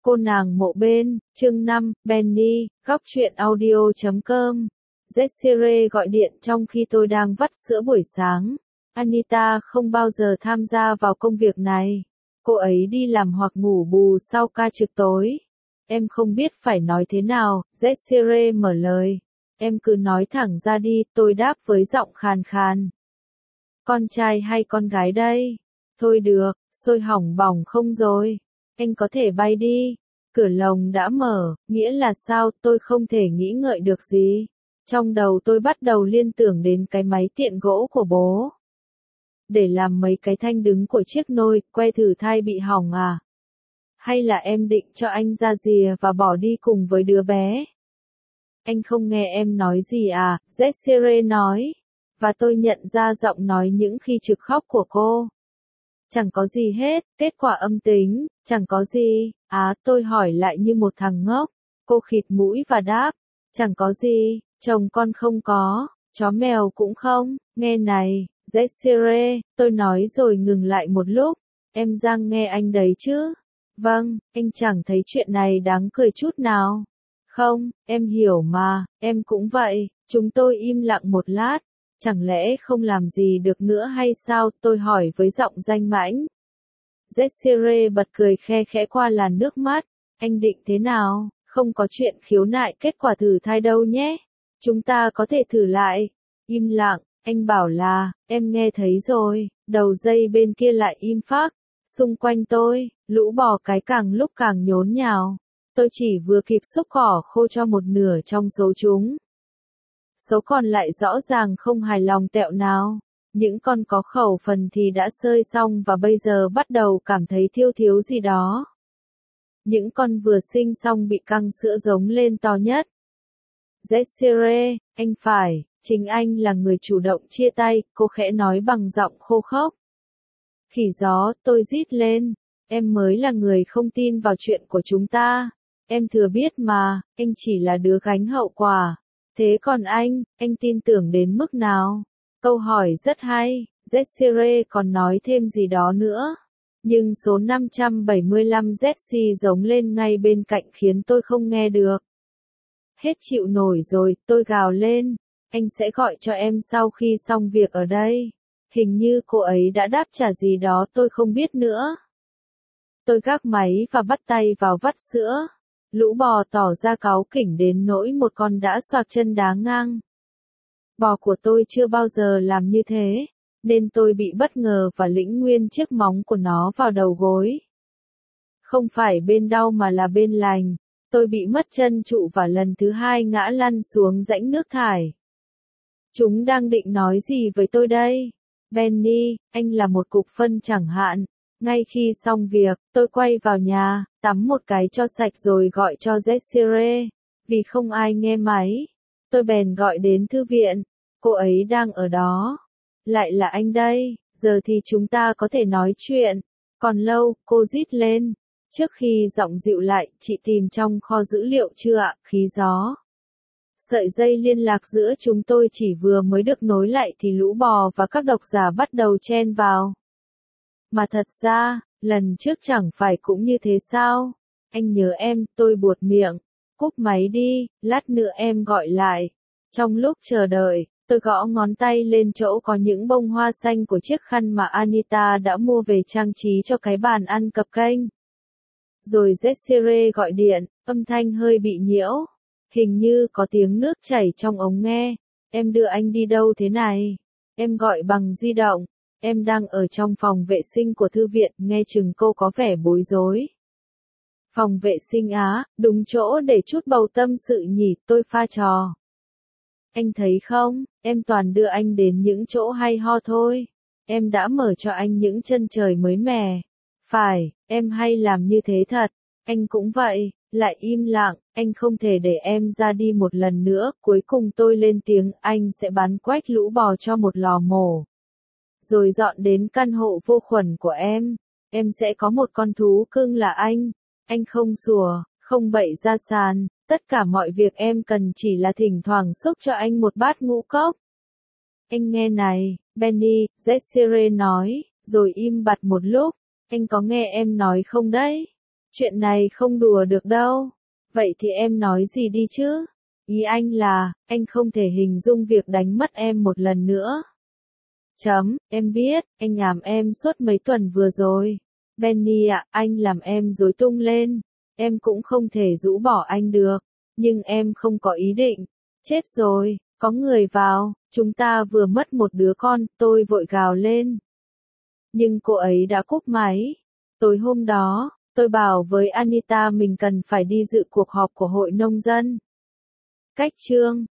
Cô nàng mộ bên, chương 5, Benny, góc truyện audio.com. Zesire gọi điện trong khi tôi đang vắt sữa buổi sáng. Anita không bao giờ tham gia vào công việc này. Cô ấy đi làm hoặc ngủ bù sau ca trực tối. Em không biết phải nói thế nào, Zesire mở lời. Em cứ nói thẳng ra đi, tôi đáp với giọng khàn khàn. Con trai hay con gái đây? Thôi được, sôi hỏng bỏng không rồi. Anh có thể bay đi. Cửa lồng đã mở, nghĩa là sao, tôi không thể nghĩ ngợi được gì. Trong đầu tôi bắt đầu liên tưởng đến cái máy tiện gỗ của bố. Để làm mấy cái thanh đứng của chiếc nôi, que thử thai bị hỏng à? Hay là em định cho anh ra rìa và bỏ đi cùng với đứa bé? Anh không nghe em nói gì à? Zesire nói. Và tôi nhận ra giọng nói những khi trực khóc của cô. Chẳng có gì hết, kết quả âm tính, chẳng có gì. Tôi hỏi lại như một thằng ngốc. Cô khịt mũi và đáp. Chẳng có gì, chồng con không có, chó mèo cũng không. Nghe này, Zesire, tôi nói rồi ngừng lại một lúc. Em đang nghe anh đấy chứ? Vâng, anh chẳng thấy chuyện này đáng cười chút nào. Không, em hiểu mà, em cũng vậy. Chúng tôi im lặng một lát. Chẳng lẽ không làm gì được nữa hay sao? Tôi hỏi với giọng danh mãnh. Zesire bật cười khe khẽ qua làn nước mắt. Anh định thế nào? Không có chuyện khiếu nại kết quả thử thai đâu nhé. Chúng ta có thể thử lại. Im lặng, anh bảo là, em nghe thấy rồi. Đầu dây bên kia lại im phắc. Xung quanh tôi, lũ bò cái càng lúc càng nhốn nhào. Tôi chỉ vừa kịp xúc cỏ khô cho một nửa trong số chúng. Số còn lại rõ ràng không hài lòng tẹo nào. Những con có khẩu phần thì đã sơi xong và bây giờ bắt đầu cảm thấy thiếu gì đó. Những con vừa sinh xong bị căng sữa giống lên to nhất. Zesire, anh phải, chính anh là người chủ động chia tay, cô khẽ nói bằng giọng khô khốc. Khỉ gió, tôi rít lên. Em mới là người không tin vào chuyện của chúng ta. Em thừa biết mà, anh chỉ là đứa gánh hậu quả. Thế còn anh tin tưởng đến mức nào? Câu hỏi rất hay, Zesire còn nói thêm gì đó nữa. Nhưng số 575 ZC giống lên ngay bên cạnh khiến tôi không nghe được. Hết chịu nổi rồi, tôi gào lên. Anh sẽ gọi cho em sau khi xong việc ở đây. Hình như cô ấy đã đáp trả gì đó tôi không biết nữa. Tôi gác máy và bắt tay vào vắt sữa. Lũ bò tỏ ra cáu kỉnh đến nỗi một con đã xoạc chân đá ngang. Bò của tôi chưa bao giờ làm như thế, nên tôi bị bất ngờ và lĩnh nguyên chiếc móng của nó vào đầu gối. Không phải bên đau mà là bên lành, tôi bị mất chân trụ và lần thứ hai ngã lăn xuống rãnh nước thải. Chúng đang định nói gì với tôi đây? Benny, anh là một cục phân chẳng hạn. Ngay khi xong việc, tôi quay vào nhà, tắm một cái cho sạch rồi gọi cho Zesire. Vì không ai nghe máy, tôi bèn gọi đến thư viện. Cô ấy đang ở đó. Lại là anh đây, giờ thì chúng ta có thể nói chuyện. Còn lâu, cô rít lên. Trước khi giọng dịu lại, chị tìm trong kho dữ liệu chưa ạ, khí gió. Sợi dây liên lạc giữa chúng tôi chỉ vừa mới được nối lại thì lũ bò và các độc giả bắt đầu chen vào. Mà thật ra, lần trước chẳng phải cũng như thế sao? Anh nhớ em, tôi buột miệng. Cúp máy đi, lát nữa em gọi lại. Trong lúc chờ đợi, tôi gõ ngón tay lên chỗ có những bông hoa xanh của chiếc khăn mà Anita đã mua về trang trí cho cái bàn ăn cập kênh. Rồi Zesire gọi điện, âm thanh hơi bị nhiễu. Hình như có tiếng nước chảy trong ống nghe. Em đưa anh đi đâu thế này? Em gọi bằng di động. Em đang ở trong phòng vệ sinh của thư viện, nghe chừng cô có vẻ bối rối. Phòng vệ sinh á, đúng chỗ để chút bầu tâm sự nhỉ, tôi pha trò. Anh thấy không, em toàn đưa anh đến những chỗ hay ho thôi. Em đã mở cho anh những chân trời mới mẻ. Phải, em hay làm như thế thật. Anh cũng vậy, lại im lặng, anh không thể để em ra đi một lần nữa. Cuối cùng tôi lên tiếng, anh sẽ bán quách lũ bò cho một lò mổ. Rồi dọn đến căn hộ vô khuẩn của em sẽ có một con thú cưng là anh không sủa, không bậy ra sàn, tất cả mọi việc em cần chỉ là thỉnh thoảng xúc cho anh một bát ngũ cốc. Anh nghe này, Benny, Zesire nói, rồi im bặt một lúc, anh có nghe em nói không đấy? Chuyện này không đùa được đâu. Vậy thì em nói gì đi chứ? Ý anh là, anh không thể hình dung việc đánh mất em một lần nữa. Em biết, anh nhàm em suốt mấy tuần vừa rồi. Benny ạ, anh làm em rối tung lên. Em cũng không thể rũ bỏ anh được. Nhưng em không có ý định. Chết rồi, có người vào, chúng ta vừa mất một đứa con, tôi vội gào lên. Nhưng cô ấy đã cúp máy. Tối hôm đó, tôi bảo với Anita mình cần phải đi dự cuộc họp của hội nông dân. Cách chương